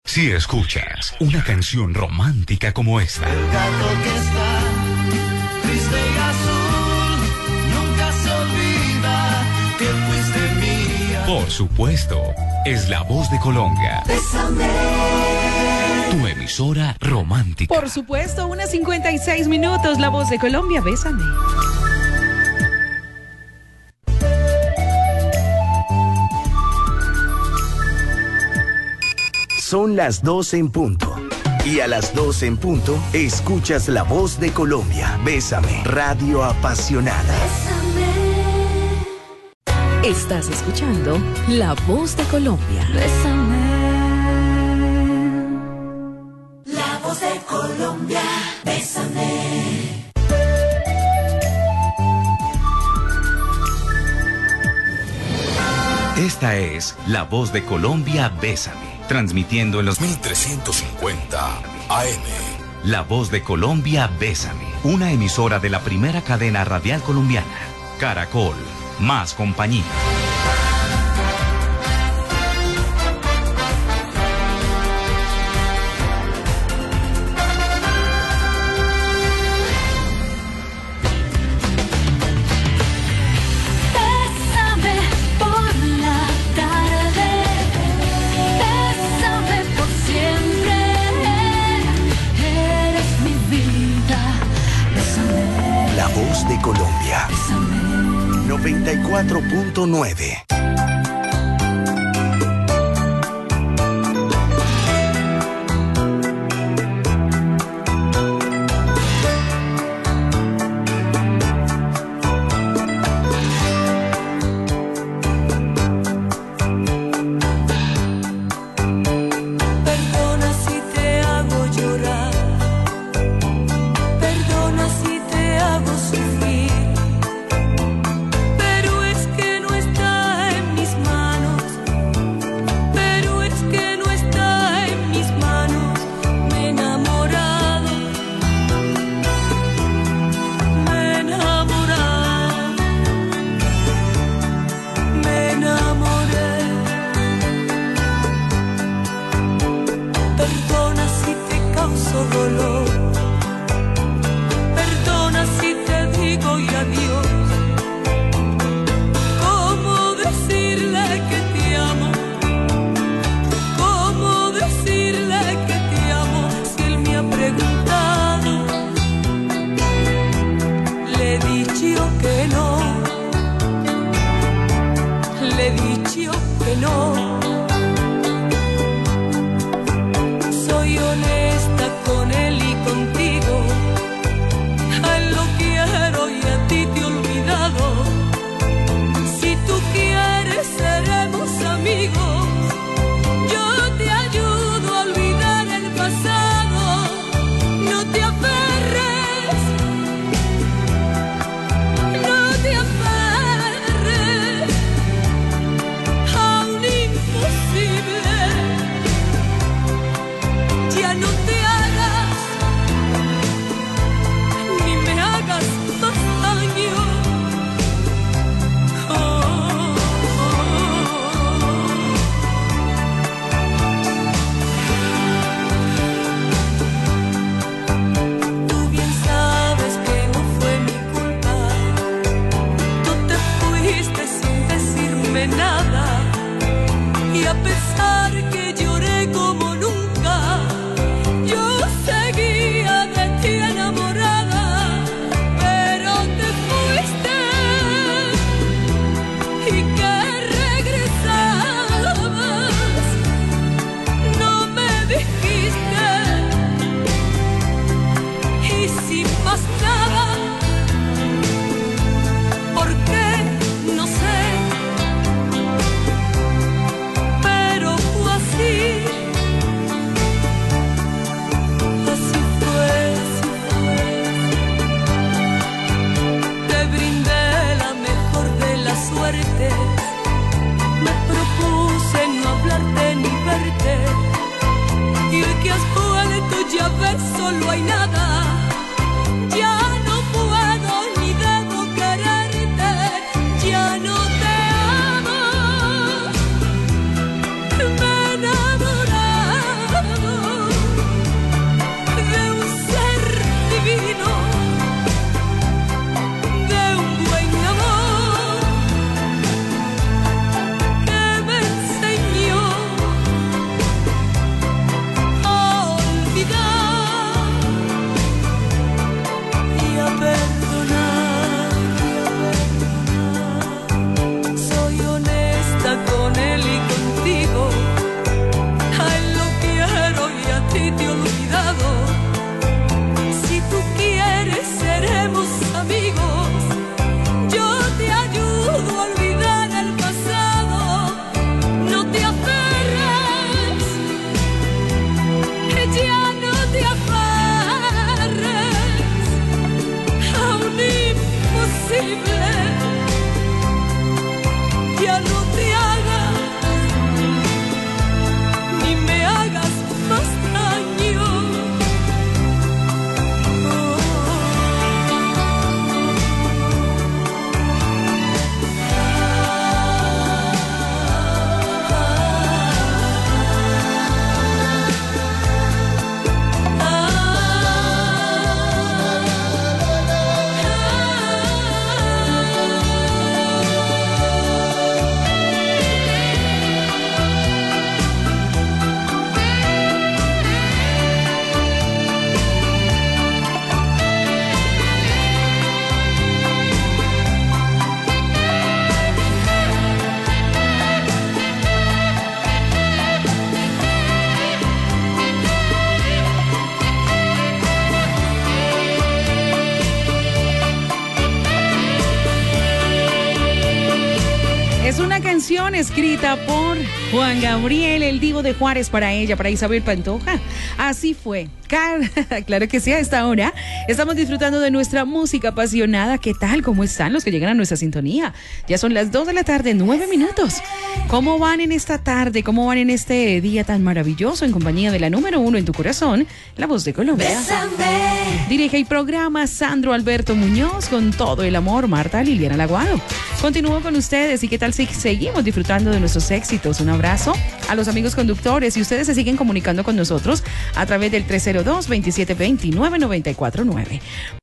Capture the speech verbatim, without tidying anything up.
Si escuchas una canción romántica como esta, el gato que está triste y azul nunca se olvida que fuiste mía. Por supuesto, es La Voz de Colombia. Bésame. Tu emisora romántica. Por supuesto, unas cincuenta y seis minutos, La Voz de Colombia, bésame. Son las doce en punto. Y a las doce en punto, escuchas La Voz de Colombia. Bésame, radio apasionada. Bésame. Estás escuchando La Voz de Colombia. Bésame. La Voz de Colombia, bésame. Esta es La Voz de Colombia, bésame. Transmitiendo en los mil trescientos cincuenta A M. La Voz de Colombia, bésame. Una emisora de la primera cadena radial colombiana. Caracol, más compañía. De Colombia. noventa y cuatro punto nueve. Soy honesta con él y escrita por Juan Gabriel, el divo de Juárez, para ella, para Isabel Pantoja. Así fue. Claro que sí, a esta hora estamos disfrutando de nuestra música apasionada. ¿Qué tal? ¿Cómo están los que llegan a nuestra sintonía? Ya son las dos de la tarde, nueve minutos. ¿Cómo van en esta tarde? ¿Cómo van en este día tan maravilloso en compañía de la número uno en tu corazón, La Voz de Colombia? Bésame. Dirige y programa Sandro Alberto Muñoz, con todo el amor, Marta Liliana Laguado. Continúo con ustedes y qué tal si seguimos disfrutando de nuestros éxitos. Un abrazo a los amigos conductores y ustedes se siguen comunicando con nosotros a través del tres cero dos, veintisiete veintinueve, noventa y cuatro nueve.